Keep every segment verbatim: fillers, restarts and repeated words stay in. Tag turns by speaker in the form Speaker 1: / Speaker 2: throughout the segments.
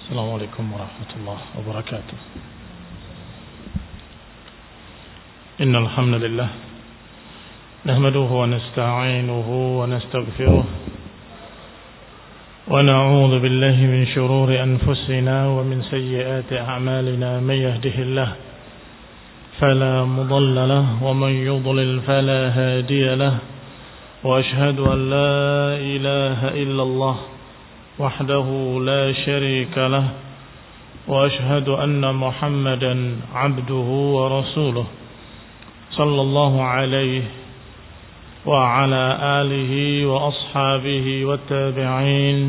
Speaker 1: السلام عليكم ورحمة الله وبركاته. إن الحمد لله نحمده ونستعينه ونستغفره ونعوذ بالله من شرور أنفسنا ومن سيئات أعمالنا. من يهده الله فلا مضل له ومن يضلل فلا هادي له، وأشهد أن لا إله إلا الله وحده لا شريك له، وأشهد أن محمدا عبده ورسوله صلى الله عليه وعلى آله وأصحابه والتابعين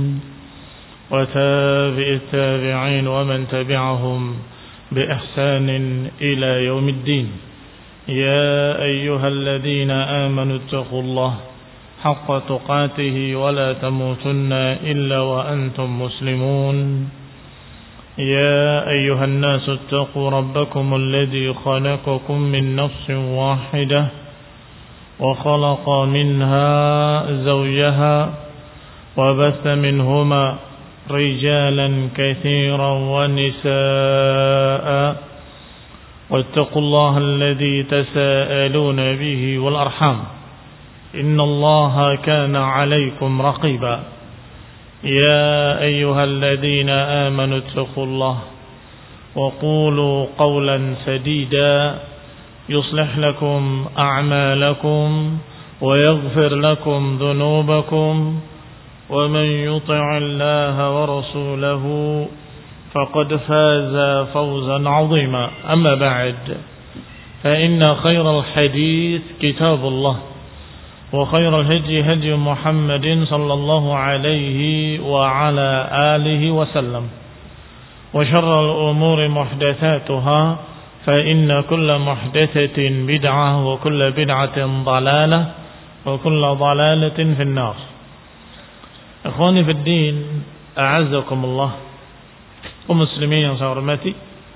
Speaker 1: وتابع التابعين ومن تبعهم بإحسان إلى يوم الدين. يا أيها الذين آمنوا اتقوا الله حق تقاته ولا تموتن إلا وأنتم مسلمون. يا أيها الناس اتقوا ربكم الذي خلقكم من نفس واحدة وخلق منها زوجها وبث منهما رجالا كثيرا ونساء، واتقوا الله الذي تساءلون به والأرحام إن الله كان عليكم رقيبا. يا أيها الذين آمنوا اتقوا الله وقولوا قولا سديدا يصلح لكم أعمالكم ويغفر لكم ذنوبكم، ومن يطع الله ورسوله فقد فاز فوزا عظيما. أما بعد، فإن خير الحديث كتاب الله، وخير الهدي هدي محمد صلى الله عليه وعلى آله وسلم، وشر الأمور محدثاتها، فإن كل محدثة بدعة وكل بدعة ضلالة وكل ضلالة في النار. Ikhwani fi din, a'azzakumullah, kaum muslimin yang saya hormati.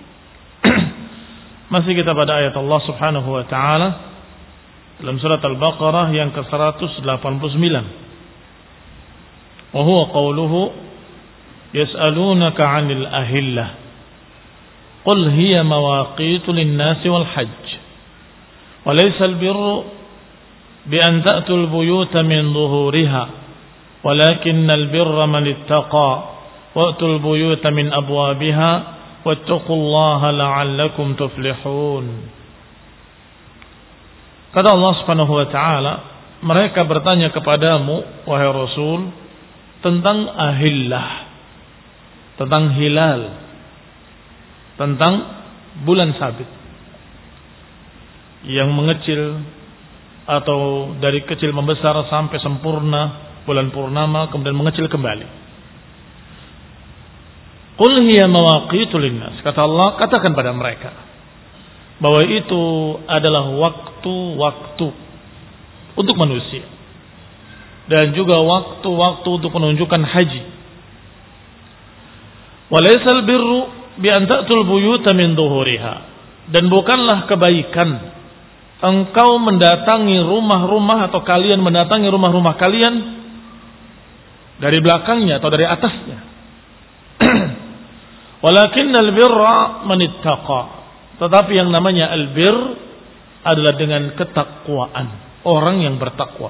Speaker 1: Masih kita pada ayat Allah Subhanahu wa taala dalam surat Al-Baqarah yang ke seratus delapan puluh sembilan. Wa huwa qawluhu yas'alunaka 'anil ahillah qul hiya mawaqitu lin-nasi wal hajj wa laysa al-birru bi an ta'tul buyuta min dhuhuriha walakinnal birra man ittaqa wa'tul buyuta min abwabiha wattaqullaha la'allakum tuflihun. Kata Allah Subhanahu wa taala, mereka bertanya kepadamu wahai Rasul tentang ahillah, tentang hilal, tentang bulan sabit yang mengecil atau dari kecil membesar sampai sempurna bulan purnama kemudian mengecil kembali. Qul hiya mawaqitu linnas, kata Allah, katakan pada mereka bahwa itu adalah waktu-waktu untuk manusia dan juga waktu-waktu untuk menunjukkan haji. Walaysal birru bi an ta'tul buyuta min dhuhuriha, dan bukanlah kebaikan engkau mendatangi rumah-rumah atau kalian mendatangi rumah-rumah kalian dari belakangnya atau dari atasnya. Walakinnal birra man ittaqa, tetapi yang namanya albir adalah dengan ketakwaan, orang yang bertakwa.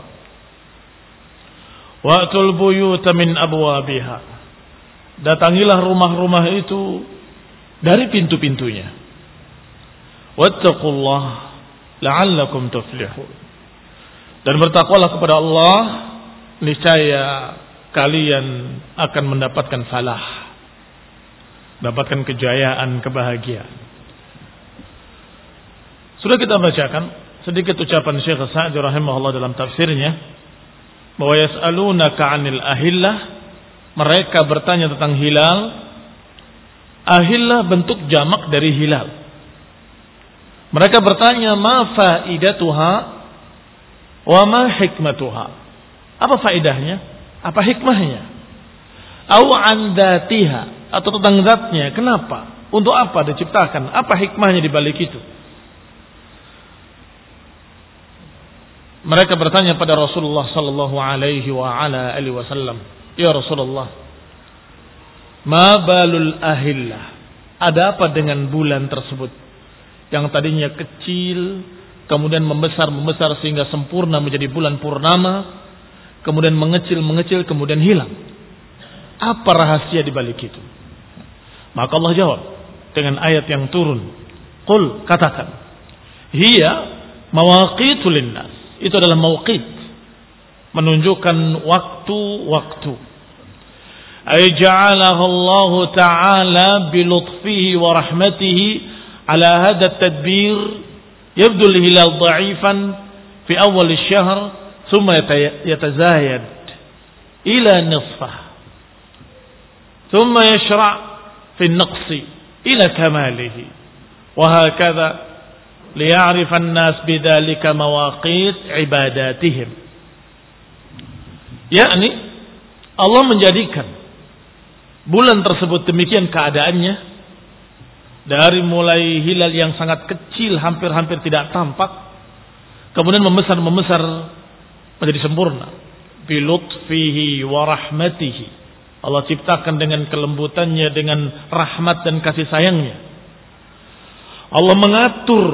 Speaker 1: Wa'tul buyuta min abwabiha, datangilah rumah-rumah itu dari pintu-pintunya. Wattaqullah la'allakum tuflihun, dan bertakwalah kepada Allah, niscaya kalian akan mendapatkan falah, mendapatkan kejayaan, kebahagiaan. Sudah kita bacakan sedikit ucapan Syekh Sa'di rahimahullah dalam tafsirnya bahwa yas'alunaka 'anil ahillah, mereka bertanya tentang hilal. Ahillah bentuk jamak dari hilal. Mereka bertanya ma faidatuha wa ma hikmatuha, apa faidahnya, apa hikmahnya, au an dzatiha, atau tentang zatnya, kenapa, untuk apa diciptakan, apa hikmahnya di balik itu. Mereka bertanya pada Rasulullah sallallahu alaihi wa ala alihi wasallam, ya Rasulullah, Ma balul ahillah. Ada apa dengan bulan tersebut? Yang tadinya kecil, kemudian membesar-membesar sehingga sempurna menjadi bulan purnama, kemudian mengecil-mengecil, kemudian hilang. Apa rahasia di balik itu? Maka Allah jawab dengan ayat yang turun. Qul, katakan. Hiya mawaqitu linnas. Itu adalah mawqit. Menunjukkan waktu-waktu. Ay ja'alaha Allah Ta'ala bilutfihi wa rahmatihi ala hadha at-tadbir yabdu al-hilal dha'ifan fi awal ash-shahr thumma yatazayad ila nisfah thumma yashra' fi an-naqs ila kamalihi wa hakadha liya'rifa an-nas bidhalika mawaqit ibadatihim. Yakni Allah menjadikan bulan tersebut demikian keadaannya, dari mulai hilal yang sangat kecil hampir-hampir tidak tampak, kemudian membesar-membesar menjadi sempurna. Bilutfihi wa rahmatihi. Allah ciptakan dengan kelembutannya, dengan rahmat dan kasih sayangnya. Allah mengatur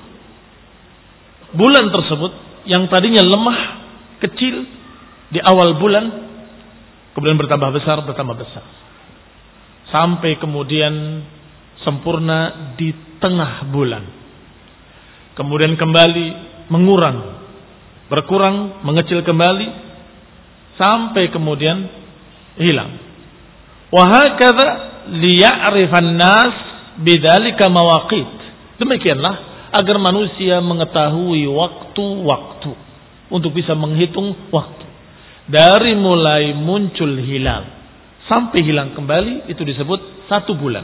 Speaker 1: bulan tersebut yang tadinya lemah, kecil di awal bulan, kemudian bertambah besar, bertambah besar. Sampai kemudian sempurna di tengah bulan. Kemudian kembali mengurang, berkurang, mengecil kembali, sampai kemudian hilang. Wa hakadha liya'rifan nas bidzalika mawaqit. Demikianlah agar manusia mengetahui waktu-waktu, untuk bisa menghitung waktu. Dari mulai muncul hilal sampai hilang kembali, itu disebut satu bulan.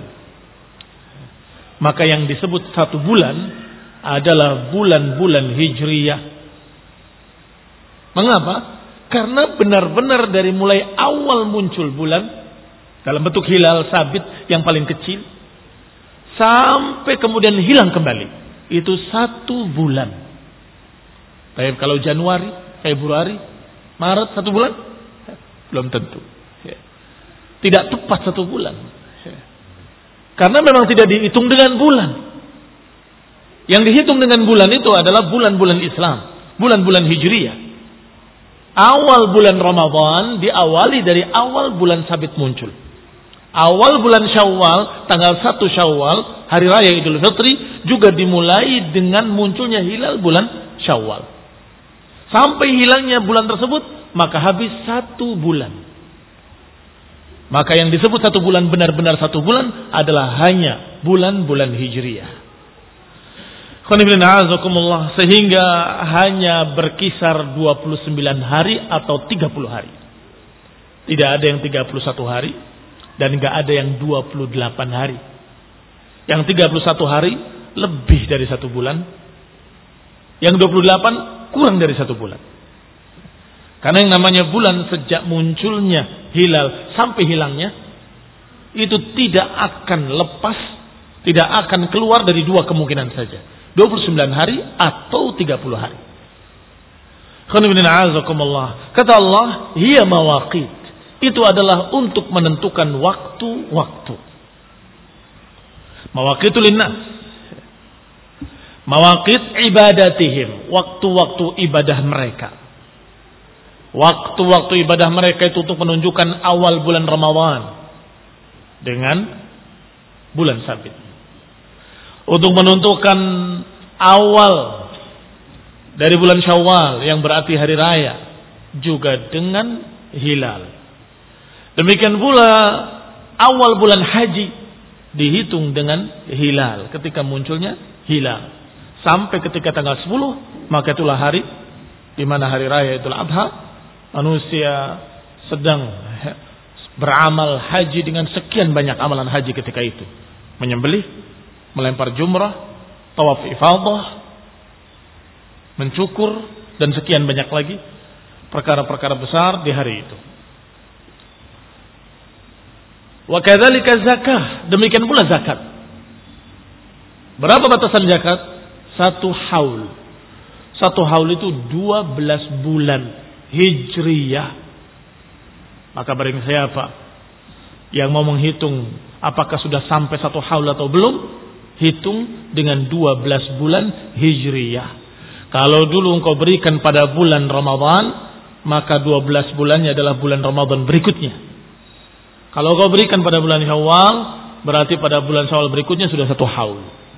Speaker 1: Maka yang disebut satu bulan adalah bulan-bulan hijriyah. Mengapa? Karena benar-benar dari mulai awal muncul bulan dalam bentuk hilal sabit yang paling kecil, sampai kemudian hilang kembali, itu satu bulan. Tapi kalau Januari, Februari, Maret satu bulan? Belum tentu. Tidak tepat satu bulan. Karena memang tidak dihitung dengan bulan. Yang dihitung dengan bulan itu adalah bulan-bulan Islam, bulan-bulan Hijriyah. Awal bulan Ramadan diawali dari awal bulan sabit muncul. Awal bulan Syawal, tanggal satu Syawal, hari raya Idul Fitri, juga dimulai dengan munculnya hilal bulan Syawal. Sampai hilangnya bulan tersebut, maka habis satu bulan. Maka yang disebut satu bulan, benar-benar satu bulan, adalah hanya bulan-bulan Hijriyah. Sehingga hanya berkisar dua puluh sembilan hari atau tiga puluh hari. Tidak ada yang tiga puluh satu hari, dan tidak ada yang dua puluh delapan hari. Yang tiga puluh satu hari lebih dari satu bulan. Yang dua puluh delapan kurang dari satu bulan. Karena yang namanya bulan sejak munculnya hilal sampai hilangnya, itu tidak akan lepas, tidak akan keluar dari dua kemungkinan saja. dua puluh sembilan hari atau tiga puluh hari. Kata Allah, hiya mawaqit. Itu adalah untuk menentukan waktu-waktu. Mawaqitul linnas. Mawaqit ibadatihim. Waktu-waktu ibadah mereka. Waktu-waktu ibadah mereka itu untuk menunjukkan awal bulan Ramadan dengan bulan sabit. Untuk menentukan awal dari bulan Syawal yang berarti hari raya juga dengan hilal. Demikian pula awal bulan haji dihitung dengan hilal ketika munculnya hilal. Sampai ketika tanggal sepuluh, maka itulah hari di mana hari raya Idul Adha. Manusia sedang beramal haji dengan sekian banyak amalan haji ketika itu. Menyembelih, melempar jumrah, tawaf ifadah, mencukur, dan sekian banyak lagi perkara-perkara besar di hari itu. Wa kadzalika zakah, demikian pula zakat. Berapa batasan zakat? Satu haul. Satu haul itu dua belas bulan Hijriyah. Maka barang siapa Yang mau menghitung apakah sudah sampai satu haul atau belum, hitung dengan dua belas bulan Hijriyah. Kalau dulu engkau berikan pada bulan Ramadan, maka dua belas bulannya adalah bulan Ramadan berikutnya. Kalau engkau berikan pada bulan Syawal, berarti pada bulan Syawal berikutnya sudah satu haul.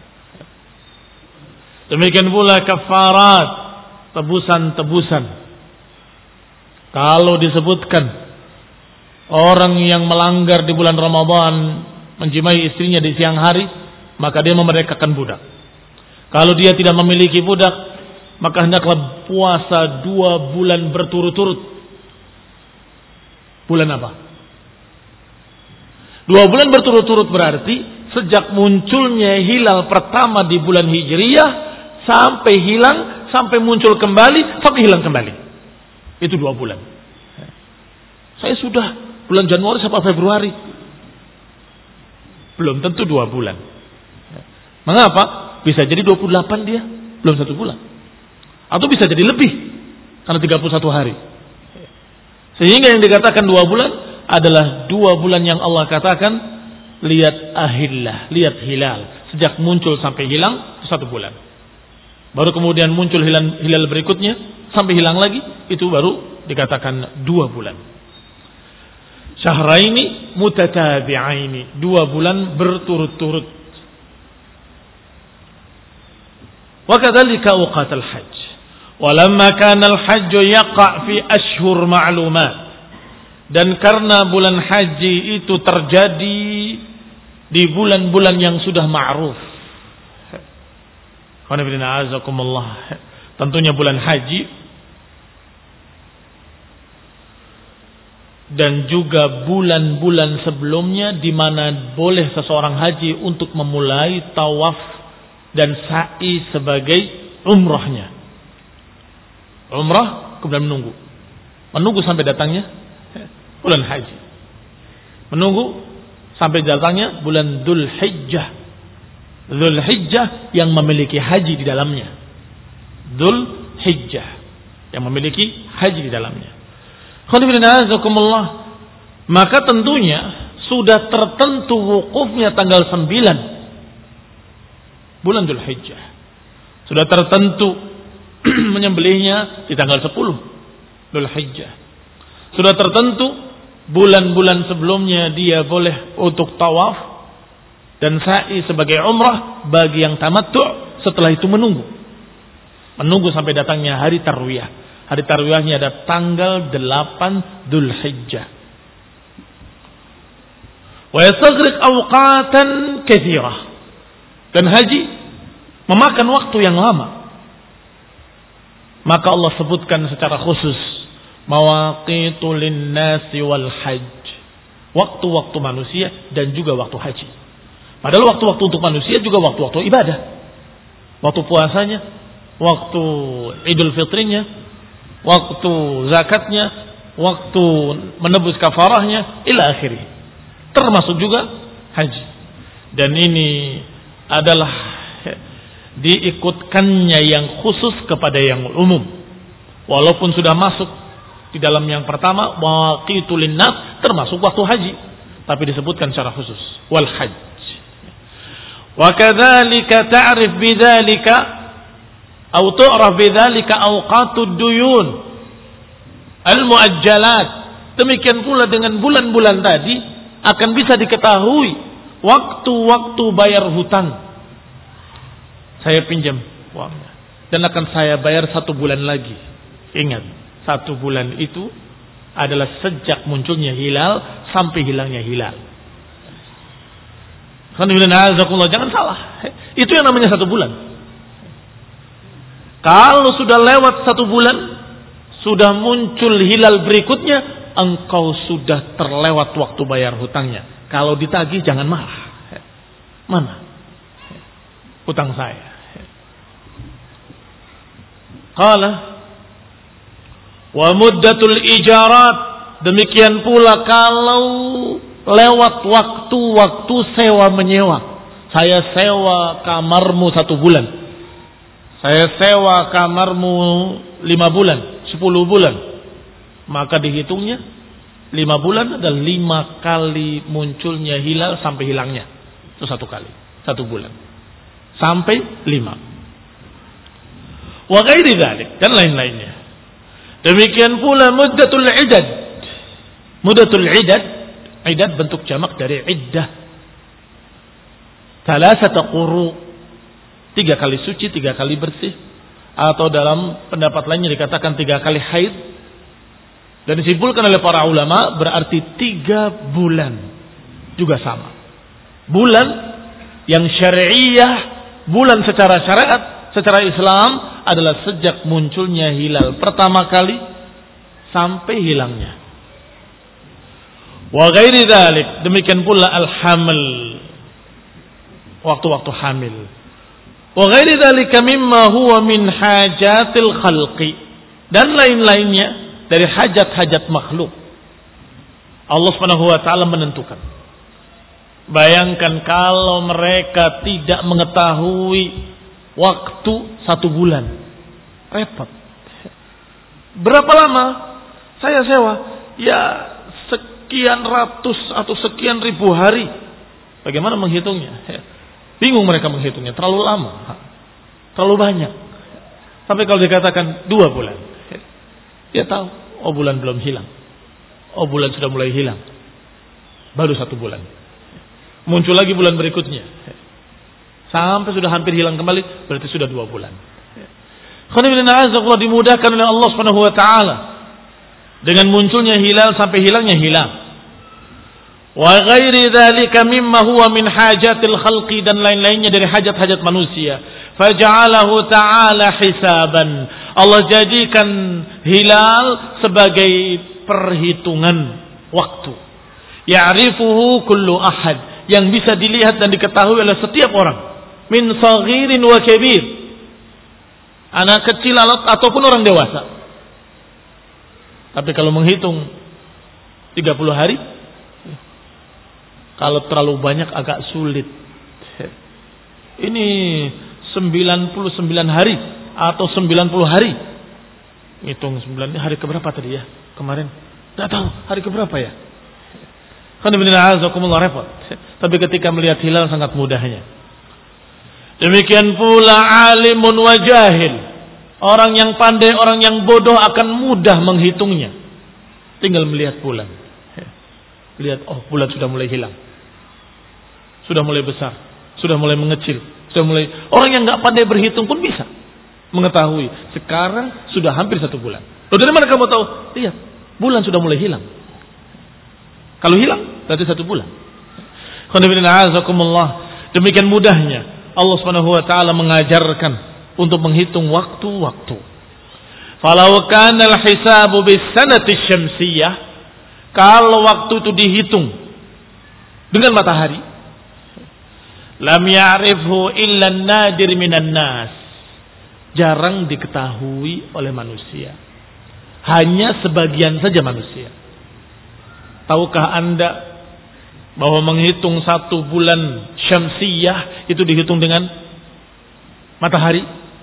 Speaker 1: Demikian pula kafarat, tebusan-tebusan. Kalau disebutkan orang yang melanggar di bulan Ramadan menjimai istrinya di siang hari, maka dia memerdekakan budak. Kalau dia tidak memiliki budak, maka hendaklah puasa dua bulan berturut-turut. Bulan apa? Dua bulan berturut-turut berarti sejak munculnya hilal pertama di bulan Hijriyah sampai hilang, sampai muncul kembali, sampai hilang kembali. Itu dua bulan. Saya sudah bulan Januari sampai Februari. Belum tentu dua bulan. Mengapa? Bisa jadi dua puluh delapan dia, belum satu bulan. Atau bisa jadi lebih, karena tiga puluh satu hari. Sehingga yang dikatakan dua bulan adalah dua bulan yang Allah katakan, lihat ahillah, lihat hilal. Sejak muncul sampai hilang, satu bulan. Baru kemudian muncul hilal, hilal berikutnya, sampai hilang lagi, itu baru dikatakan dua bulan. Syahraini mutatabi'aini, dua bulan berturut-turut. Wa kadzalika awqatul hajj. Walamma kana al-hajj yaqa' fi ashhur ma'lumat. Dan karena bulan haji itu terjadi di bulan-bulan yang sudah ma'ruf. Tentunya bulan haji dan juga bulan-bulan sebelumnya di mana boleh seseorang haji untuk memulai tawaf dan sa'i sebagai umrahnya. Umrah kemudian menunggu. Menunggu sampai datangnya bulan haji. Menunggu sampai datangnya bulan Dzul Hijjah. Dzul Hijjah yang memiliki haji di dalamnya. Dzul Hijjah yang memiliki haji di dalamnya. Maka tentunya sudah tertentu wukufnya tanggal sembilan bulan Dzul Hijjah. Sudah tertentu menyembelihnya di tanggal sepuluh Dzul Hijjah. Sudah tertentu bulan-bulan sebelumnya dia boleh untuk tawaf dan sa'i sebagai umrah bagi yang tamattu'. Setelah itu menunggu. Menunggu sampai datangnya hari tarwiyah. Hari tarwiyahnya ada tanggal delapan Dzul Hijjah. Wa yastaghriq awqatan katsirah. Dan haji memakan waktu yang lama. Maka Allah sebutkan secara khusus mawaqitu lin-nasi wal hajj. Waktu-waktu manusia dan juga waktu haji. Padahal waktu-waktu untuk manusia juga waktu-waktu ibadah. Waktu puasanya, waktu Idul Fitrinya, waktu zakatnya, waktu menebus kafarahnya, ila akhirih. Termasuk juga haji. Dan ini adalah diikutkannya yang khusus kepada yang umum. Walaupun sudah masuk di dalam yang pertama, waqitu linnas, termasuk waktu haji. Tapi disebutkan secara khusus. Wal hajj. Wa kadzalika ta'rif bidzalika atau tu'raf bidzalika awqatud duyun al-muajjalat. Demikian pula dengan bulan-bulan tadi akan bisa diketahui waktu-waktu bayar hutang. Saya pinjam uangnya dan akan saya bayar satu bulan lagi. Ingat, satu bulan itu adalah sejak munculnya hilal sampai hilangnya hilal. Jangan salah. Itu yang namanya satu bulan. Kalau sudah lewat satu bulan, sudah muncul hilal berikutnya, engkau sudah terlewat waktu bayar hutangnya. Kalau ditagih jangan marah. Mana hutang saya? Qala wa muddatul ijarat. Demikian pula kalau lewat waktu-waktu sewa menyewa. Saya sewa kamarmu satu bulan. Saya sewa kamarmu lima bulan, sepuluh bulan. Maka dihitungnya Lima bulan adalah lima kali munculnya hilal sampai hilangnya. Itu satu kali. Satu bulan. Sampai lima. Wa ghairi dzalik. Dan lain-lainnya. Demikian pula muddatul idad. Muddatul idad. Idad bentuk jamak dari iddah. Thalathata quru. Tiga kali suci, tiga kali bersih. Atau dalam pendapat lainnya dikatakan tiga kali haid. Dan disimpulkan oleh para ulama berarti tiga bulan. Juga sama. Bulan yang syariah, bulan secara syariat, secara Islam adalah sejak munculnya hilal pertama kali sampai hilangnya. Wa ghairi dzalik, demikian pula al-haml. Waktu-waktu hamil. Wa ghairi dzalika mimma huwa min hajatil khalqi. Dan lain-lainnya dari hajat-hajat makhluk. Allah Subhanahu wa taala menentukan. Bayangkan kalau mereka tidak mengetahui waktu satu bulan. Repot. Berapa lama saya sewa? Ya sekian ratus atau sekian ribu hari. Bagaimana menghitungnya? Bingung mereka menghitungnya. Terlalu lama. Terlalu banyak. Sampai kalau dikatakan dua bulan. Dia tahu, oh bulan belum hilang. Oh bulan sudah mulai hilang. Baru satu bulan. Muncul lagi bulan berikutnya. Sampai sudah hampir hilang kembali, berarti sudah dua bulan. Khonibillah dimudahkan oleh Allah Subhanahu wa taala dengan munculnya hilal sampai hilangnya hilal. Wa ghairi dzalika mimma huwa min hajatil khalqi, dan lain-lainnya dari hajat-hajat manusia. Faja'alahu ta'ala hisaban. Allah jadikan hilal sebagai perhitungan waktu. Ya'rifuhu kullu ahad, yang bisa dilihat dan diketahui oleh setiap orang. Min saghirin wa kabir, anak kecil ataupun orang dewasa. Tapi kalau menghitung tiga puluh hari, kalau terlalu banyak agak sulit. Ini sembilan puluh sembilan hari atau sembilan puluh hari. Hitung sembilan hari keberapa tadi ya? Kemarin. Tidak tahu hari keberapa ya. Repot. Tapi ketika melihat hilal sangat mudahnya. Demikian pula alimun wa jahil. Orang yang pandai, orang yang bodoh akan mudah menghitungnya. Tinggal melihat bulan. Lihat, oh bulan sudah mulai hilang. Sudah mulai besar. Sudah mulai mengecil. Sudah mulai. Orang yang nggak pandai berhitung pun bisa mengetahui. Sekarang sudah hampir satu bulan. Loh, dari mana kamu tahu? Lihat, bulan sudah mulai hilang. Kalau hilang, berarti satu bulan. Demikian mudahnya Allah Subhanahu wa taala mengajarkan untuk menghitung waktu-waktu. Falau kana al-hisabu bis-sanati syamsiyah, kalau waktu itu dihitung dengan matahari, lam ya'rifhu illa an-nadir minan nas. Jarang diketahui oleh manusia. Hanya sebagian saja manusia. Tahukah Anda bahwa menghitung satu bulan syamsiyah itu dihitung dengan matahari?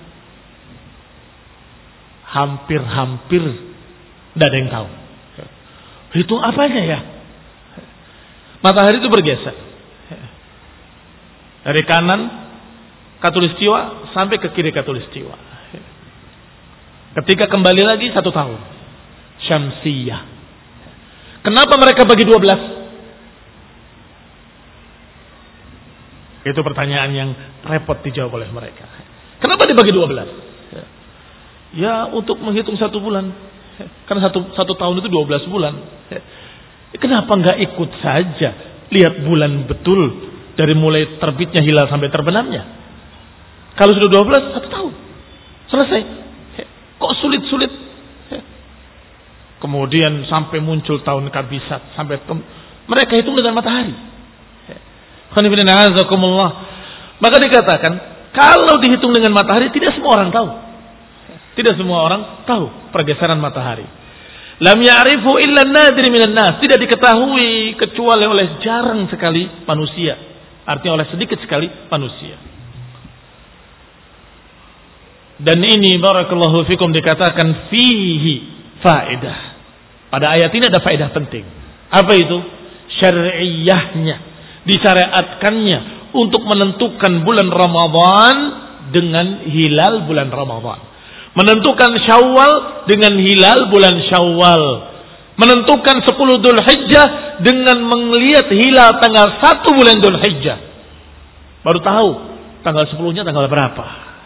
Speaker 1: Hampir-hampir tidak ada yang tahu. Hitung apanya ya? Matahari itu bergeser dari kanan khatulistiwa sampai ke kiri khatulistiwa. Ketika kembali lagi satu tahun syamsiyah. Kenapa mereka bagi dua belas? Itu pertanyaan yang repot dijawab oleh mereka. Kenapa dibagi dua belas? Ya untuk menghitung satu bulan. Karena satu, satu tahun itu dua belas bulan. Kenapa nggak ikut saja lihat bulan betul dari mulai terbitnya hilal sampai terbenamnya? Kalau sudah dua belas, satu tahun selesai. Kok sulit-sulit? Kemudian sampai muncul tahun kabisat, sampai ke- mereka hitung dengan matahari. Maka dikatakan kalau dihitung dengan matahari tidak semua orang tahu. Tidak semua orang tahu pergeseran matahari. Lam ya'rifu illa an-nadir minan nas, tidak diketahui kecuali oleh jarang sekali manusia. Artinya oleh sedikit sekali manusia. Dan ini barakallahu fikum dikatakan fihi faedah. Pada ayat ini ada faedah penting. Apa itu? Syar'iyyahnya, disyariatkannya untuk menentukan bulan Ramadan dengan hilal bulan Ramadan. Menentukan Syawal dengan hilal bulan Syawal. Menentukan sepuluh Dzulhijjah dengan melihat hilal tanggal satu bulan Dzulhijjah. Baru tahu tanggal sepuluhnya tanggal berapa.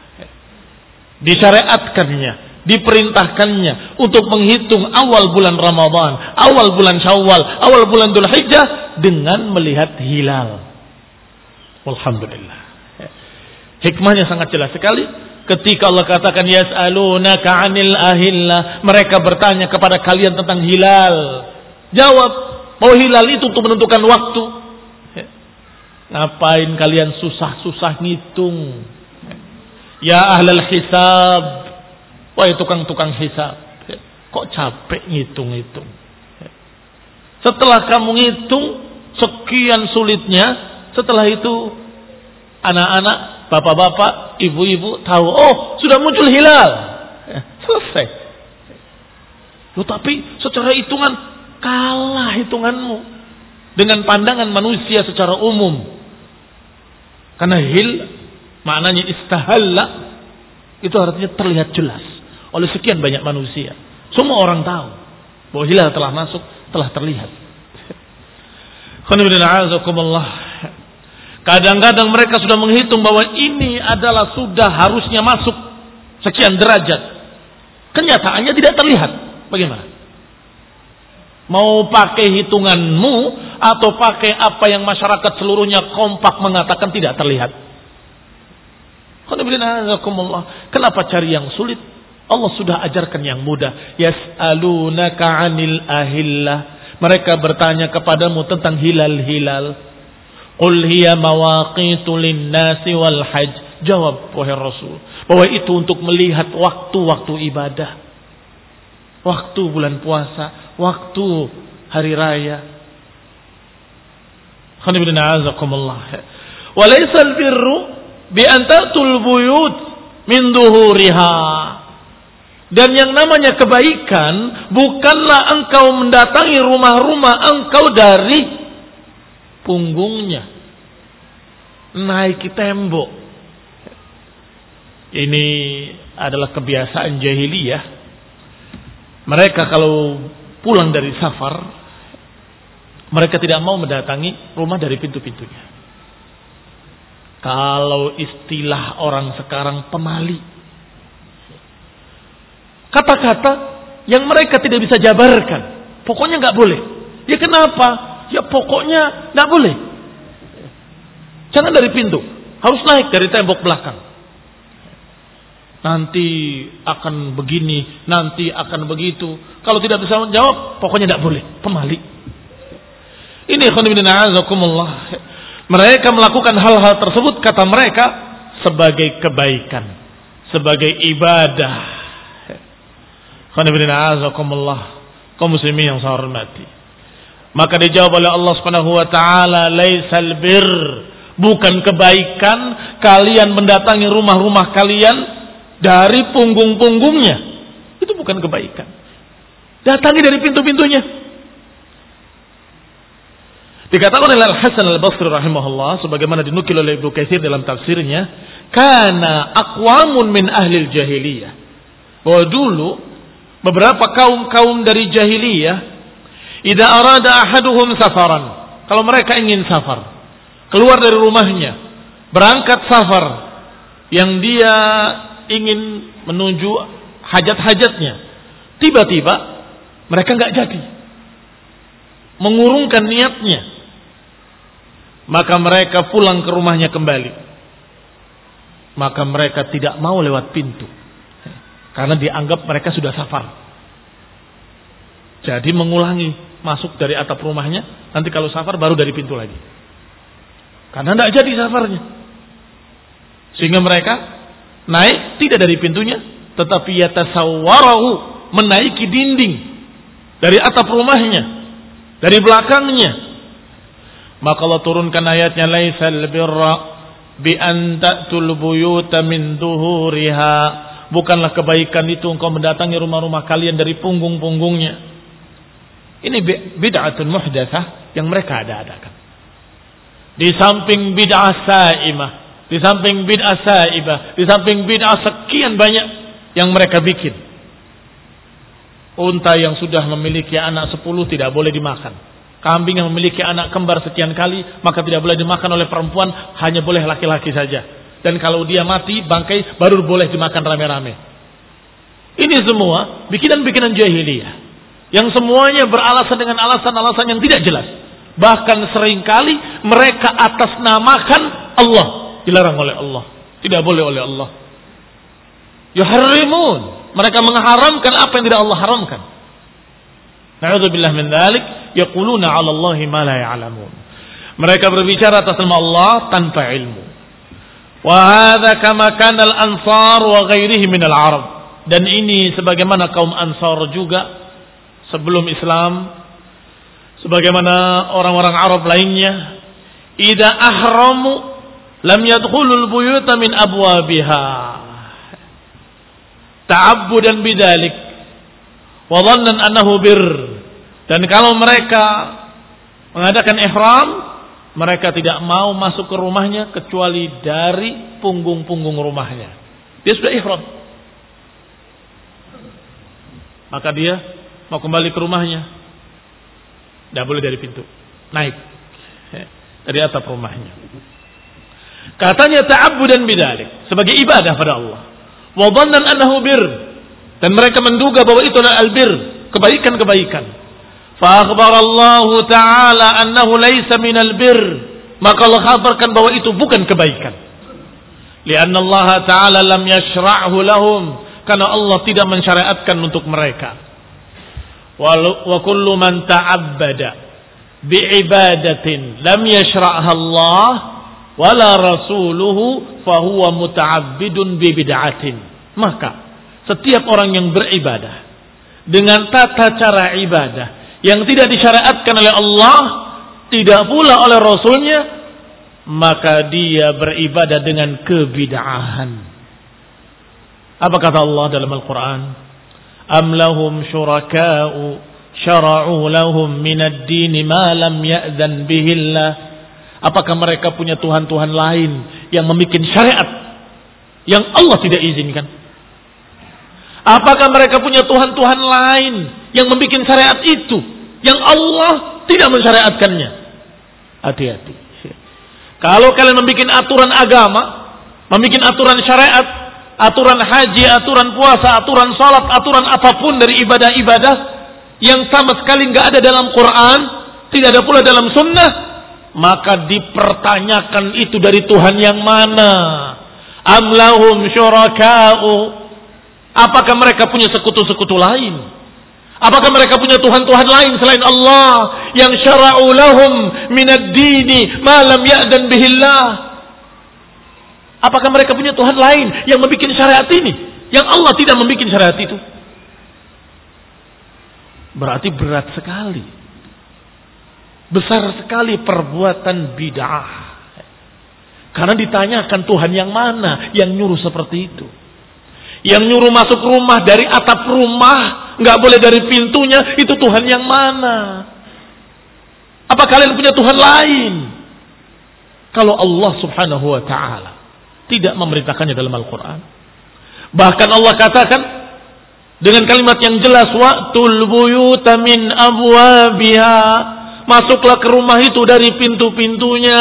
Speaker 1: Disyariatkannya, diperintahkannya untuk menghitung awal bulan Ramadan, awal bulan Syawal, awal bulan Dzulhijjah dengan melihat hilal. Alhamdulillah. Hikmahnya sangat jelas sekali. Ketika Allah katakan yas'alunaka 'anil ahillah, mereka bertanya kepada kalian tentang hilal. Jawab, bahwa hilal itu untuk menentukan waktu. Ngapain kalian susah-susah ngitung? Ya ahlal hisab, wahai tukang-tukang hisab, kok capek ngitung-ngitung? Setelah kamu ngitung sekian sulitnya, setelah itu anak-anak, bapak-bapak, ibu-ibu tahu, oh sudah muncul hilal, selesai. Loh, tapi secara hitungan kalah hitunganmu dengan pandangan manusia secara umum. Karena hil maknanya istahalla, itu artinya terlihat jelas oleh sekian banyak manusia. Semua orang tahu bahwa hilal telah masuk, telah terlihat. Kadang-kadang mereka sudah menghitung bahwa ini adalah sudah harusnya masuk sekian derajat. Kenyataannya tidak terlihat. Bagaimana? Mau pakai hitunganmu atau pakai apa yang masyarakat seluruhnya kompak mengatakan tidak terlihat? Kenapa cari yang sulit? Allah sudah ajarkan yang mudah. Yas'alunaka 'anil ahillah. Mereka bertanya kepadamu tentang hilal-hilal. Qul hiya mawaqitu lin-nasi wal hajj. Jawab wahai Rasul, bahwa itu untuk melihat waktu-waktu ibadah. Waktu bulan puasa, waktu hari raya. Khanibina azakumullah. Wa laysa al-birru bi an ta'tul buyut min duhuriha. Dan yang namanya kebaikan bukanlah engkau mendatangi rumah-rumah engkau dari punggungnya, naiki tembok. Ini adalah kebiasaan jahiliyah. Mereka kalau pulang dari safar, mereka tidak mau mendatangi rumah dari pintu-pintunya. Kalau istilah orang sekarang pemali, kata-kata yang mereka tidak bisa jabarkan, pokoknya nggak boleh. Ya kenapa? Ya pokoknya nggak boleh. Jangan dari pintu, harus naik dari tembok belakang. Nanti akan begini, nanti akan begitu. Kalau tidak bisa menjawab, pokoknya nggak boleh. Pemali. Ini khonibina azakumullah. Mereka melakukan hal-hal tersebut kata mereka sebagai kebaikan, sebagai ibadah. Khonibina azakumullah. Kaum muslimin yang saya hormati. Maka dijawab oleh Allah Subhanahu wa taala, laisal bir, bukan kebaikan kalian mendatangi rumah-rumah kalian dari punggung-punggungnya. Itu bukan kebaikan. Datangi dari pintu-pintunya. Dikatakan oleh Al-Hasan Al-Basri rahimahullah, sebagaimana dinukil oleh Ibnu Katsir dalam tafsirnya, kana aqwamun min ahli jahiliyah. Bahwa dulu beberapa kaum-kaum dari jahiliyah, idza arada ahaduhum safaran, kalau mereka ingin safar, keluar dari rumahnya, berangkat safar, yang dia ingin menuju hajat-hajatnya, tiba-tiba mereka nggak jadi mengurungkan niatnya, maka mereka pulang ke rumahnya kembali. Maka mereka tidak mau lewat pintu, karena dianggap mereka sudah safar. Jadi mengulangi masuk dari atap rumahnya, nanti kalau safar baru dari pintu lagi. Karena tidak jadi safarnya. Sehingga mereka naik tidak dari pintunya, tetapi yatasawwarahu, menaiki dinding dari atap rumahnya, dari belakangnya. Maka Allah turunkan ayatnya, laisal birra bi an ta'tul buyuta min duhuriha. Bukanlah kebaikan itu engkau mendatangi rumah-rumah kalian dari punggung-punggungnya. Ini bid'atun muhdatsah yang mereka ada-adakan. Di samping bid'ah saimah, di samping bid'ah saibah, di samping bid'ah sekian banyak yang mereka bikin. Unta yang sudah memiliki anak sepuluh tidak boleh dimakan. Kambing yang memiliki anak kembar sekian kali, maka tidak boleh dimakan oleh perempuan, hanya boleh laki-laki saja. Dan kalau dia mati, bangkai baru boleh dimakan rame-rame. Ini semua bikinan-bikinan jahiliyah, yang semuanya beralasan dengan alasan-alasan yang tidak jelas. Bahkan seringkali mereka atasnamakan Allah, dilarang oleh Allah, tidak boleh oleh Allah. Yuharrimun, mereka mengharamkan apa yang tidak Allah haramkan. Na'udzubillah min dzalik, yaquluna 'ala Allahi ma la ya'lamun. Mereka berbicara atas nama Allah tanpa ilmu. Wa hadza kama kana al-ansar wa ghairihi min al-arab. Dan ini sebagaimana kaum Ansar juga sebelum Islam, sebagaimana orang-orang Arab lainnya, idza ahramu lam yadkhulul buyuta min abwabiha ta'abbudan bidzalik wa dhannan annahu bir. Dan kalau mereka mengadakan ihram, mereka tidak mau masuk ke rumahnya kecuali dari punggung-punggung rumahnya. Dia sudah ihram, maka dia mau kembali ke rumahnya, tidak boleh dari pintu, naik dari atap rumahnya. Katanya ta'abbudan bidzalik, sebagai ibadah pada Allah. Wa dhannan annahu bir, dan mereka menduga bahwa itu adalah albir, kebaikan-kebaikan. Fa akhbara Allah Ta'ala annahu laysa minal bir, maka Allah khabarkan bahwa itu bukan kebaikan. Lianna Allah Ta'ala lam yashra'hu lahum, karena Allah tidak mensyariatkan untuk mereka. Wa kullu man ta'abbada bi'ibadatin lam yashra'ha Allah wala rasuluhu fahuwa muta'abbidun bi bid'atin. Maka setiap orang yang beribadah dengan tata cara ibadah yang tidak disyariatkan oleh Allah, tidak pula oleh Rasulnya, maka dia beribadah dengan kebid'ahan. Apa kata Allah dalam Al-Quran? Am lahum syuraka'u syara'u lahum minad dini ma lam ya'zan bihillah. Apakah mereka punya Tuhan-Tuhan lain yang membuat syariat yang Allah tidak izinkan? Apakah mereka punya Tuhan-Tuhan lain yang membuat syariat itu yang Allah tidak mensyariatkannya? Hati-hati. Kalau kalian membuat aturan agama, membuat aturan syariat, aturan haji, aturan puasa, aturan salat, aturan apapun dari ibadah-ibadah yang sama sekali nggak ada dalam Quran, tidak ada pula dalam sunnah, maka dipertanyakan itu dari Tuhan yang mana? Am lahum syuraka'u, apakah mereka punya sekutu-sekutu lain? Apakah mereka punya Tuhan-Tuhan lain selain Allah yang syara'u lahum minad dini ma lam ya'dan bihillah? Apakah mereka punya Tuhan lain yang membuat syariat ini yang Allah tidak membuat syariat itu? Berarti berat sekali, besar sekali perbuatan bid'ah. Karena ditanyakan Tuhan yang mana yang nyuruh seperti itu. Yang nyuruh masuk rumah dari atap rumah, nggak boleh dari pintunya, itu Tuhan yang mana? Apa kalian punya Tuhan lain? Kalau Allah Subhanahu wa Ta'ala tidak memerintahkannya dalam Al-Quran. Bahkan Allah katakan dengan kalimat yang jelas, wa'tul buyuta min abwabiha, masuklah ke rumah itu dari pintu-pintunya.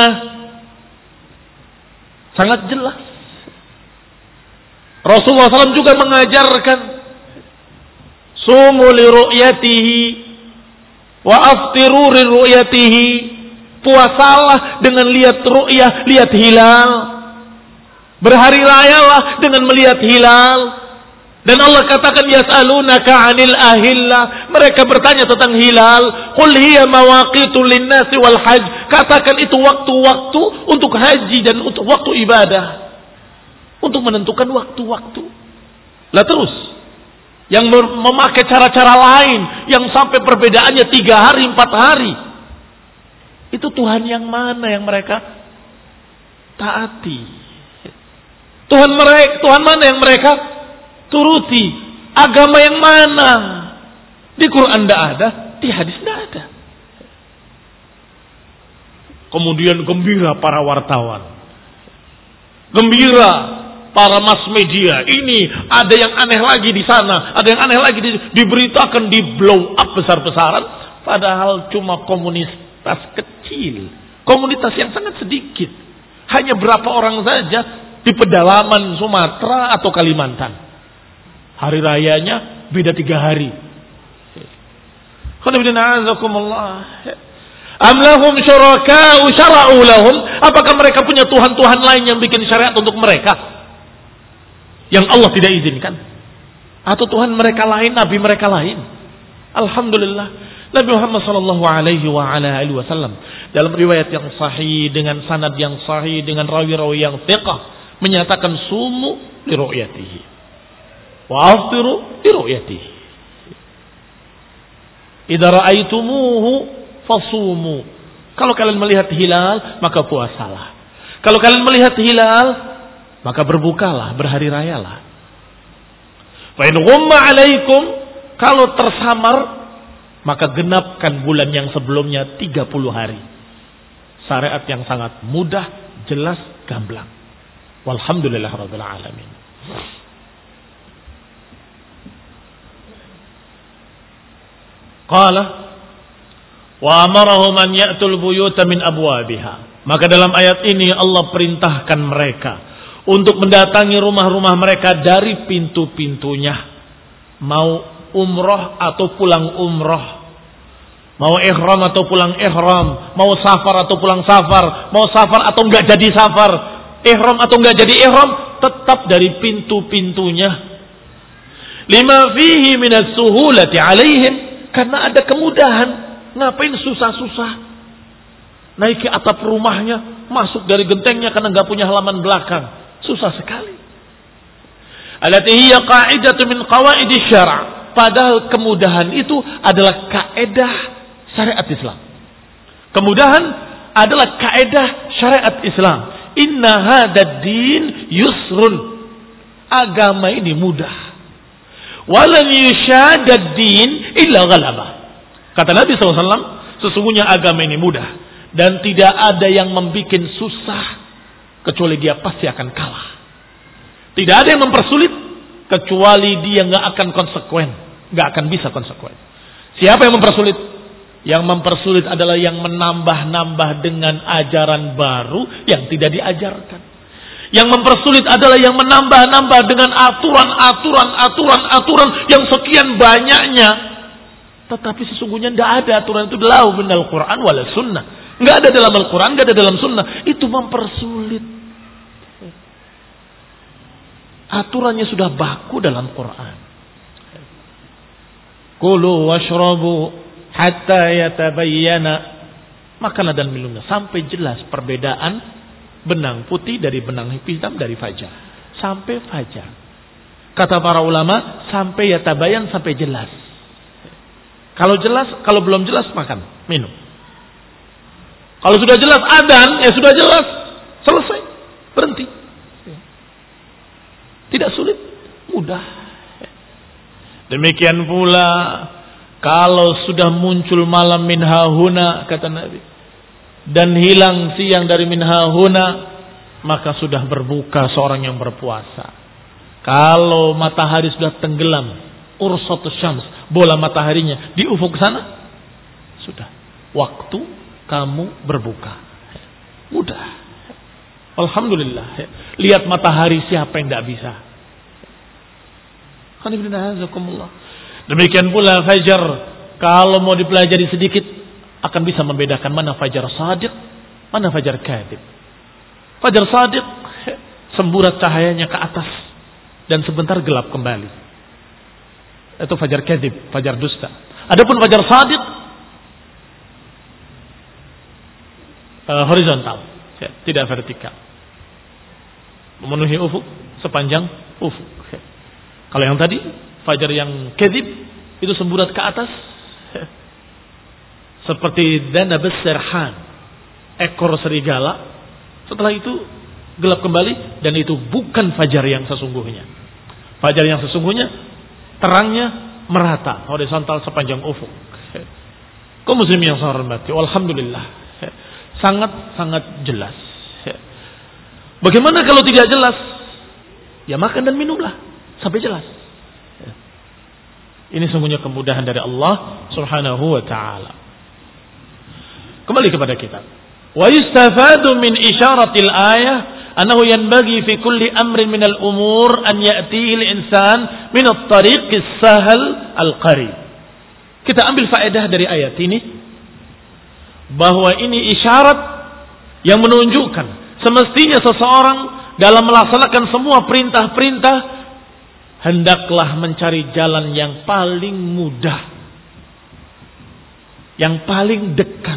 Speaker 1: Sangat jelas. Rasulullah shallallahu alaihi wasallam juga mengajarkan sumu li ru'yatihi wa aftiru li ru'yatihi, puasalah dengan lihat ru'yah, lihat hilal, berhari rayalah dengan melihat hilal. Dan Allah katakan yas'alunaka 'anil ahillah, mereka bertanya tentang hilal, qul hiya mawaqitu lin-nasi wal hajj, katakan itu waktu-waktu untuk haji dan untuk waktu ibadah, untuk menentukan waktu-waktu. Lah terus yang memakai cara-cara lain yang sampai perbedaannya tiga hari, empat hari, itu Tuhan yang mana yang mereka taati? Tuhan mereka, Tuhan mana yang mereka turuti? Agama yang mana? Di Quran tidak ada, di di hadis tidak ada. Kemudian gembira para wartawan, gembira para mass media. Ini ada yang aneh lagi di sana, ada yang aneh lagi di, diberitakan, di blow up besar-besaran. Padahal cuma komunitas kecil, komunitas yang sangat sedikit, hanya berapa orang saja di pedalaman Sumatera atau Kalimantan. Hari rayanya beda tiga hari. Am lahum syuraka'u syara'u lahum, apakah mereka punya tuhan-tuhan lain yang bikin syariat untuk mereka yang Allah tidak izinkan? Atau Tuhan mereka lain, nabi mereka lain? Alhamdulillah, Nabi Muhammad sallallahu alaihi wa ala alihi wasallam dalam riwayat yang sahih dengan sanad yang sahih dengan rawi-rawi yang thiqah menyatakan sumu li ru'yatihi wa aftiru li ru'yatihi. Idza ra'aitumuhu fasumu. Kalau kalian melihat hilal, maka puasalah. Kalau kalian melihat hilal, maka berbukalah, berhari rayalah. Fa in ghumma 'alaikum, kalau tersamar, maka genapkan bulan yang sebelumnya tiga puluh hari. Syariat yang sangat mudah, jelas, gamblang. Walhamdulillahirabbil alamin. Qala wa amarahum an ya'tul buyuta min abwabiha. Maka dalam ayat ini Allah perintahkan mereka untuk mendatangi rumah-rumah mereka dari pintu-pintunya. Mau umroh atau pulang umroh, mau ihram atau pulang ihram, mau safar atau pulang safar, mau safar atau enggak jadi safar, ihram atau enggak jadi ihram, tetap dari pintu-pintunya. Lima fihi minas suhulati alaihim, karena ada kemudahan. Ngapain susah-susah naik ke atap rumahnya, masuk dari gentengnya karena enggak punya halaman belakang, susah sekali. Allati hiya qa'idatu min qawaidi syara', padahal kemudahan itu adalah kaedah syariat Islam. Kemudahan adalah kaedah syariat Islam. Inna hadad din yusrun, agama ini mudah. Walan yushadad din illa ghalabah. Kata Nabi shallallahu alaihi wasallam, sesungguhnya agama ini mudah dan tidak ada yang membuat susah kecuali dia pasti akan kalah. Tidak ada yang mempersulit kecuali dia nggak akan konsekuen, nggak akan bisa konsekuen. Siapa yang mempersulit? Yang mempersulit adalah yang menambah-nambah dengan ajaran baru yang tidak diajarkan. Yang mempersulit adalah yang menambah-nambah dengan aturan-aturan, aturan-aturan yang sekian banyaknya. Tetapi sesungguhnya tidak ada aturan itu lau minal Quran wala sunnah. Nggak ada dalam Al-Quran, nggak ada dalam sunnah. Itu mempersulit. Aturannya sudah baku dalam Quran. Kulu washrabu hatta yatabayyana, makanlah dan minumlah sampai jelas perbedaan benang putih dari benang hitam dari fajar. Sampai fajar. Kata para ulama, sampai yatabayyan, sampai jelas. Kalau jelas, kalau belum jelas makan, minum. Kalau sudah jelas adzan, ya sudah jelas, selesai, berhenti. Tidak sulit, mudah. Demikian pula kalau sudah muncul malam min hahuna, kata Nabi, dan hilang siang dari min hahuna, maka sudah berbuka seorang yang berpuasa. Kalau matahari sudah tenggelam, ursatus syams, bola mataharinya di ufuk sana, sudah waktu kamu berbuka. Mudah. Alhamdulillah. Lihat matahari, siapa yang tidak bisa? Demikian pula fajar, kalau mau dipelajari sedikit akan bisa membedakan mana fajar shadiq, mana fajar kadhib. Fajar shadiq semburat cahayanya ke atas dan sebentar gelap kembali. Itu fajar kadhib, fajar dusta. Adapun fajar shadiq uh, horizontal, ya, tidak vertikal, memenuhi ufuk sepanjang ufuk. Ya. Kalau yang tadi fajar yang kadhib itu semburat ke atas, ya, seperti danabas serhan, ekor serigala. Setelah itu gelap kembali dan itu bukan fajar yang sesungguhnya. Fajar yang sesungguhnya terangnya merata horizontal sepanjang ufuk. Kaum muslimin yang saya hormati, alhamdulillah sangat-sangat jelas. Bagaimana kalau tidak jelas? Ya makan dan minumlah sampai jelas. Ini semuanya kemudahan dari Allah Subhanahu wa taala. Kembali kepada kita. Wa yustafadu min isyaratil ayah annahu yanbaghi fi kulli amrin min al-umur an ya'tihi al-insan min at-tariq as-sahl al-qarib. Kita ambil faedah dari ayat ini bahwa ini isyarat yang menunjukkan semestinya seseorang dalam melaksanakan semua perintah-perintah hendaklah mencari jalan yang paling mudah, yang paling dekat.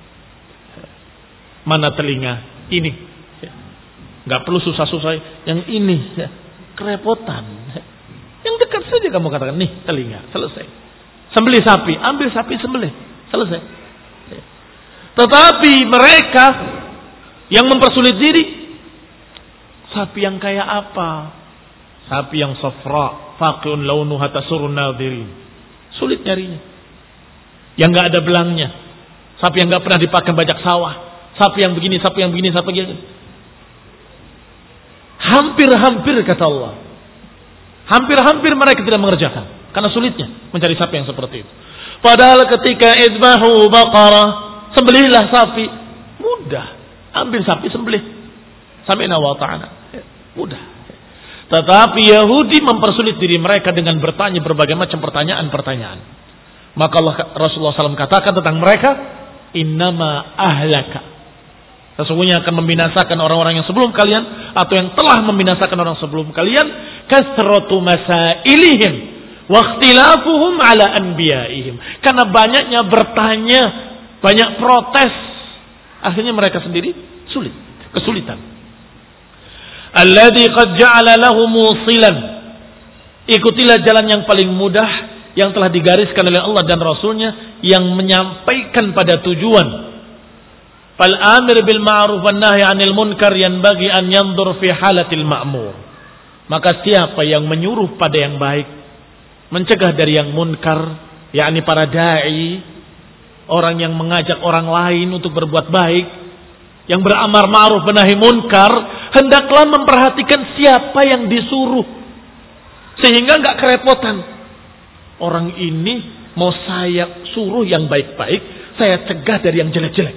Speaker 1: Mana telinga? Ini. Gak perlu susah-susah. Yang ini. Kerepotan. Yang dekat saja kamu katakan. Nih telinga. Selesai. Sembelih sapi, ambil sapi sembelih, selesai. Tetapi mereka yang mempersulit diri, sapi yang kayak apa? Sapi yang safra, faqiun launuha tasurrun nadhirin. Sulit nyarinya. Yang enggak ada belangnya. Sapi yang enggak pernah dipakai bajak sawah. Sapi yang begini, sapi yang begini, sapi yang begini. Hampir-hampir kata Allah. Hampir-hampir mereka tidak mengerjakan. Karena sulitnya mencari sapi yang seperti itu. Padahal ketika idbahu baqarah, sembelihlah sapi, mudah. Ambil sapi sembelih. Sami'na wa ta'ana. Mudah. Tetapi Yahudi mempersulit diri mereka dengan bertanya berbagai macam pertanyaan-pertanyaan. Maka Allah, Rasulullah shallallahu alaihi wasallam katakan tentang mereka, innama ahlaka. Sesungguhnya akan membinasakan orang-orang yang sebelum kalian atau yang telah membinasakan orang sebelum kalian, kasratu masailihim waqtilafuhum ala anbiyaihim. Karena banyaknya bertanya, banyak protes, akhirnya mereka sendiri sulit, kesulitan. Alladzi qad ja'ala lahu musilan. Ikutilah jalan yang paling mudah yang telah digariskan oleh Allah dan Rasulnya yang menyampaikan pada tujuan. Fal amir bil ma'ruf wan nahy 'anil munkar yanbaghi an yanzur fi halatil ma'mur. Maka siapa yang menyuruh pada yang baik, mencegah dari yang munkar, yakni para dai, orang yang mengajak orang lain untuk berbuat baik, yang beramar ma'ruf nahi munkar, hendaklah memperhatikan siapa yang disuruh, sehingga enggak kerepotan. Orang ini mau saya suruh yang baik-baik, saya cegah dari yang jelek-jelek.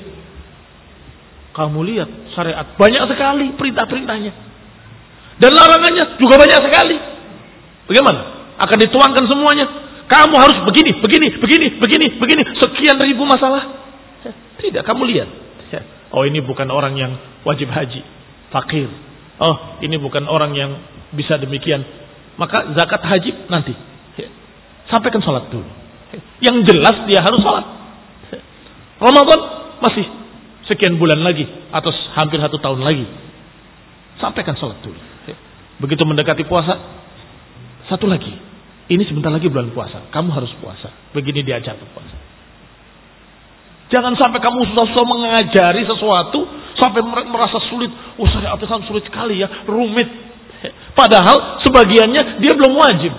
Speaker 1: Kamu lihat syariat banyak sekali perintah-perintahnya, dan larangannya juga banyak sekali. Bagaimana? Akan dituangkan semuanya. Kamu harus begini, begini, begini, begini, begini. Sekian ribu masalah. Tidak, kamu lihat. Oh, ini bukan orang yang wajib haji, fakir. Oh, ini bukan orang yang bisa demikian. Maka zakat haji nanti. Sampaikan sholat dulu. Yang jelas dia harus sholat. Ramadan masih sekian bulan lagi atau hampir satu tahun lagi. Sampaikan sholat dulu. Begitu mendekati puasa, satu lagi. Ini sebentar lagi bulan puasa. Kamu harus puasa. Begini diajar puasa. Jangan sampai kamu susah-susah mengajari sesuatu sampai merasa sulit. Oh, syariat Islam sulit sekali ya, rumit. Padahal sebagiannya dia belum wajib.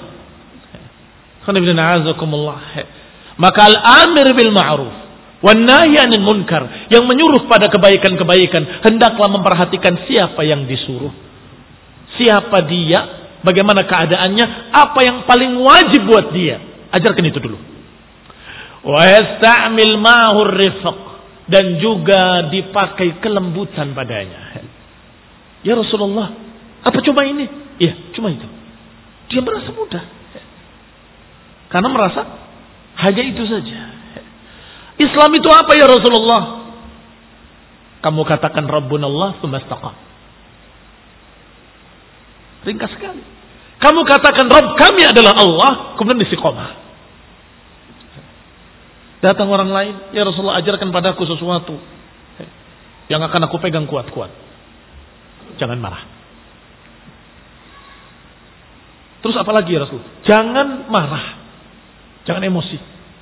Speaker 1: Maka al-amir bil ma'ruf wan nahy 'anil munkar, yang menyuruh pada kebaikan-kebaikan, hendaklah memperhatikan siapa yang disuruh. Siapa dia, bagaimana keadaannya, apa yang paling wajib buat dia. Ajarkan itu dulu. Wa yasta'mil ma'hur rifq, dan juga dipakai kelembutan padanya. Ya Rasulullah, apa cuma ini? Ya, cuma itu. Dia merasa mudah. Karena merasa hanya itu saja. Islam itu apa ya Rasulullah? Kamu katakan Rabbunallah tsumma istaqam. Ringkas sekali. Kamu katakan Rabb kami adalah Allah, kemudian istiqomah. Datang orang lain, ya Rasulullah ajarkan padaku sesuatu yang akan aku pegang kuat-kuat. Jangan marah. Terus apa lagi ya Rasul? Jangan marah. Jangan emosi.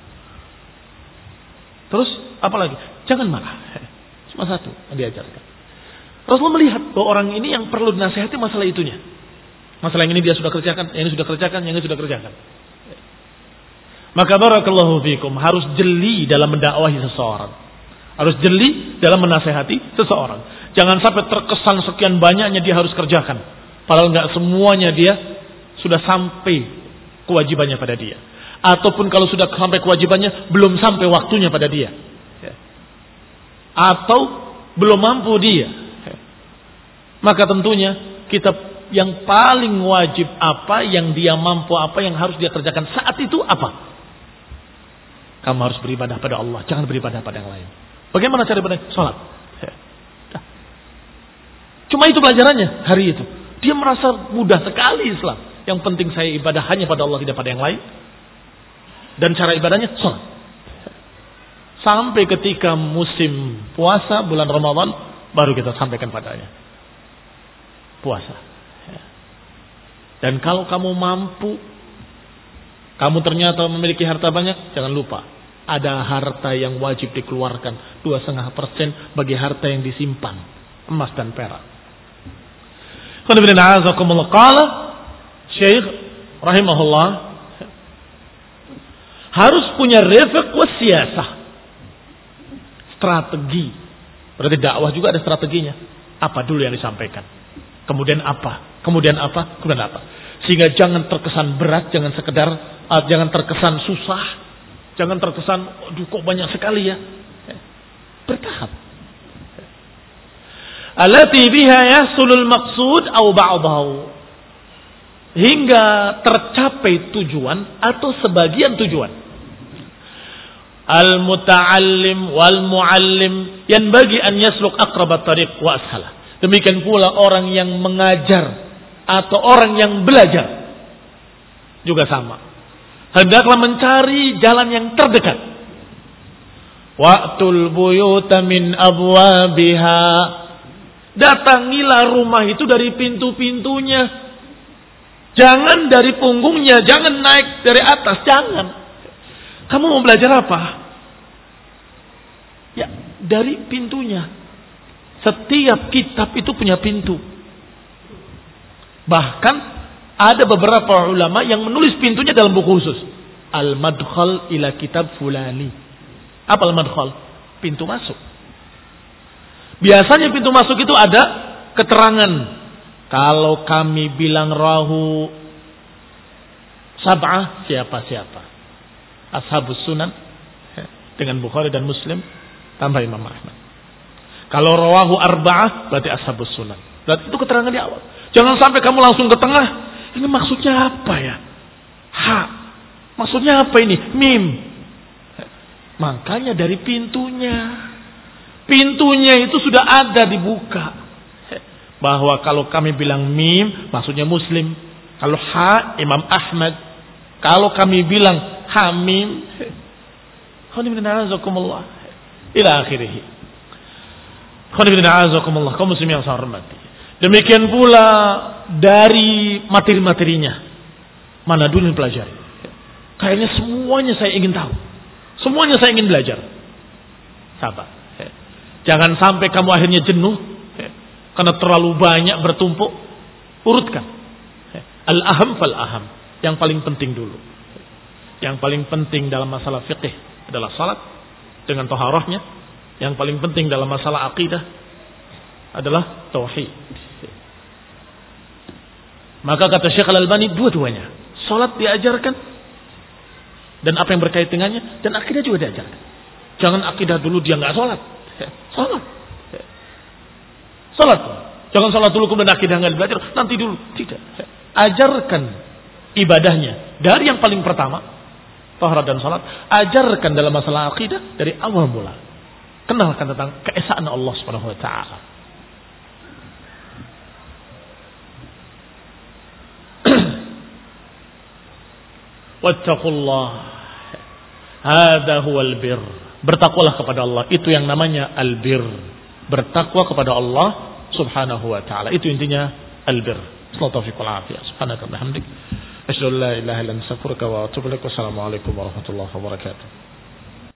Speaker 1: Terus apa lagi? Jangan marah. Cuma satu yang diajarkan. Rasulullah melihat bahwa orang ini yang perlu dinasihati masalah itunya. Masalah yang ini dia sudah kerjakan, yang ini sudah kerjakan, yang ini sudah kerjakan. Maka barakallahu fikum, harus jeli dalam mendakwahi seseorang. Harus jeli dalam menasehati seseorang. Jangan sampai terkesan sekian banyaknya dia harus kerjakan. Padahal enggak semuanya dia sudah sampai kewajibannya pada dia. Ataupun kalau sudah sampai kewajibannya, belum sampai waktunya pada dia. Atau belum mampu dia. Maka tentunya kita yang paling wajib apa, yang dia mampu apa, yang harus dia kerjakan saat itu apa. Kamu harus beribadah pada Allah, jangan beribadah pada yang lain. Bagaimana cara beribadah? Salat. Cuma itu pelajarannya hari itu. Dia merasa mudah sekali Islam. Yang penting saya ibadah hanya pada Allah, tidak pada yang lain. Dan cara ibadahnya salat. Sampai ketika musim puasa bulan Ramadan, baru kita sampaikan padanya. Puasa. Dan kalau kamu mampu, kamu ternyata memiliki harta banyak, jangan lupa. Ada harta yang wajib dikeluarkan. Dua setengah persen bagi harta yang disimpan. Emas dan perak. Qala Syekh rahimahullah, harus punya rifq wa siyasah. Strategi. Berarti dakwah juga ada strateginya. Apa dulu yang disampaikan? Kemudian apa? Kemudian apa? Kemudian apa? Sehingga jangan terkesan berat, jangan sekedar, uh, jangan terkesan susah, jangan terkesan, aduh kok banyak sekali ya. Bertahap. Allati biha yahsulul maqsud au ba'dahu. Hingga tercapai tujuan atau sebagian tujuan. Al-muta'allim wal mu'allim yanbaghi an yasluk aqrabat tariq wa ashalah. Demikian pula orang yang mengajar atau orang yang belajar juga sama. Hendaklah mencari jalan yang terdekat. Wa'tul buyuta min abwabiha. Datangilah rumah itu dari pintu-pintunya. Jangan dari punggungnya, jangan naik dari atas, jangan. Kamu mau belajar apa? Ya, dari pintunya. Setiap kitab itu punya pintu. Bahkan ada beberapa ulama yang menulis pintunya dalam buku khusus. Al-Madkhal ila kitab fulani. Apa al-Madkhal? Pintu masuk. Biasanya pintu masuk itu ada keterangan. Kalau kami bilang rahu sab'ah, siapa-siapa. Ashabus sunan. Dengan Bukhari dan Muslim. Tambah Imam Ahmad. Kalau rawahu arba'ah, berarti ashabus sunan. Berarti itu keterangan di awal. Jangan sampai kamu langsung ke tengah. Ini maksudnya apa ya? Ha. Maksudnya apa ini? Mim. Makanya dari pintunya. Pintunya itu sudah ada dibuka. Bahwa kalau kami bilang mim, maksudnya Muslim. Kalau ha, Imam Ahmad. Kalau kami bilang hamim, ila akhirih. Kaum muslimin yang saya hormati. Demikian pula dari materi-materinya. Mana dulu pelajari. Kayaknya semuanya saya ingin tahu. Semuanya saya ingin belajar. Sabar. Jangan sampai kamu akhirnya jenuh. Karena terlalu banyak bertumpuk. Urutkan. Al-aham fal-aham. Yang paling penting dulu. Yang paling penting dalam masalah fiqih adalah salat. Dengan toharahnya. Yang paling penting dalam masalah akidah adalah tauhid. Maka kata Syekh Al-Albani, dua-duanya. Salat diajarkan. Dan apa yang berkait dengannya. Dan akidah juga diajarkan. Jangan akidah dulu dia nggak salat. Salat. Salat. Jangan salat dulu kemudian akidah nggak belajar. Nanti dulu. Tidak. Ajarkan ibadahnya. Dari yang paling pertama. Taharah dan salat. Ajarkan dalam masalah akidah dari awal mula. Kenalkan tentang keesaan Allah Subhanahu wa taala. Wattaqullah. Hada huwal bir. Bertakwalah kepada Allah. Itu yang namanya albir. Bertakwa kepada Allah Subhanahu wa taala. Itu intinya albir. Sallallahu taufiq wal afiyah. Subhanaka wa bihamdik. Asyhadu an la ilaha illa anta astaghfiruka wa atubu ilaik. Wassalamu alaikum warahmatullahi wabarakatuh.